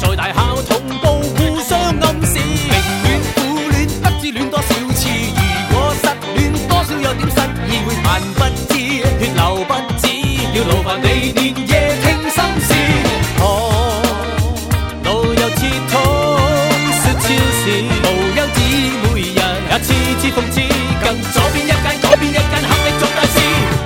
在大校同步互相暗示，明戀苦戀不知戀多少次，如果失戀多少有點失意，會萬不知血流不止，要勞煩你連夜聽心事。路又切通說超市，無休止每日也次次諷刺，近左邊一間左邊一間黑的做大事。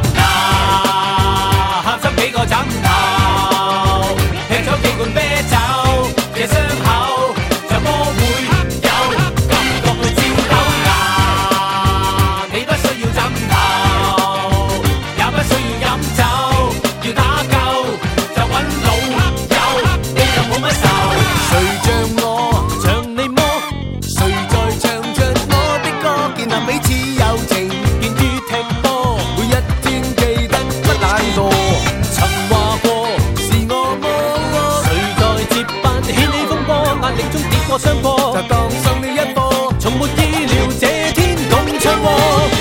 合執幾個枕頭，吃咗幾罐啤酒，這傷口怎麼會有感覺去照抖牙？你不需要枕頭，也不需要飲酒，要打救就揾老友，你就冇乜愁。誰像我像你麼？誰在唱着我的歌，建立彼此友情，見於踢波，每一天記得不懶惰。曾話過是我麼？誰在接班掀起風波，壓力中跌過傷過，就當上了一課，從沒意料這天共唱和。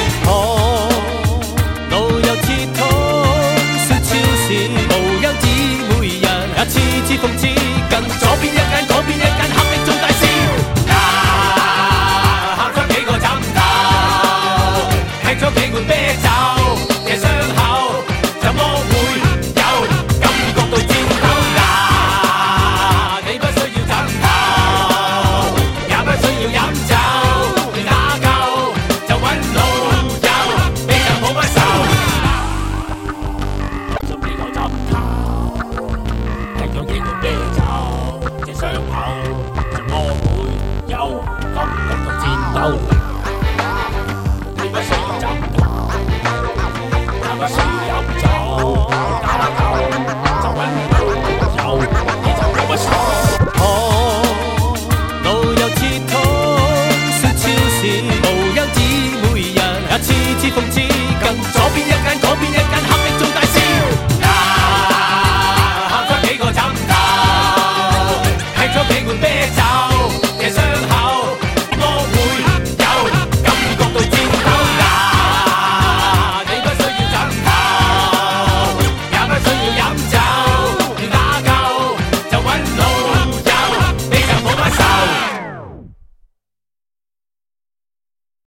路又切通說超市，無休止每日也次次諷刺，近左邊一間左邊一間黑的做大事。喊咗幾個枕頭，吃咗幾罐啤酒，這傷口怎麼會有感覺到照抖牙？你不需要枕頭，也不需要飲酒，你打救就揾老友，你就冇乜愁。就幾個枕頭，吃咗幾罐啤酒，這傷口怎麼會有感覺到照抖牙？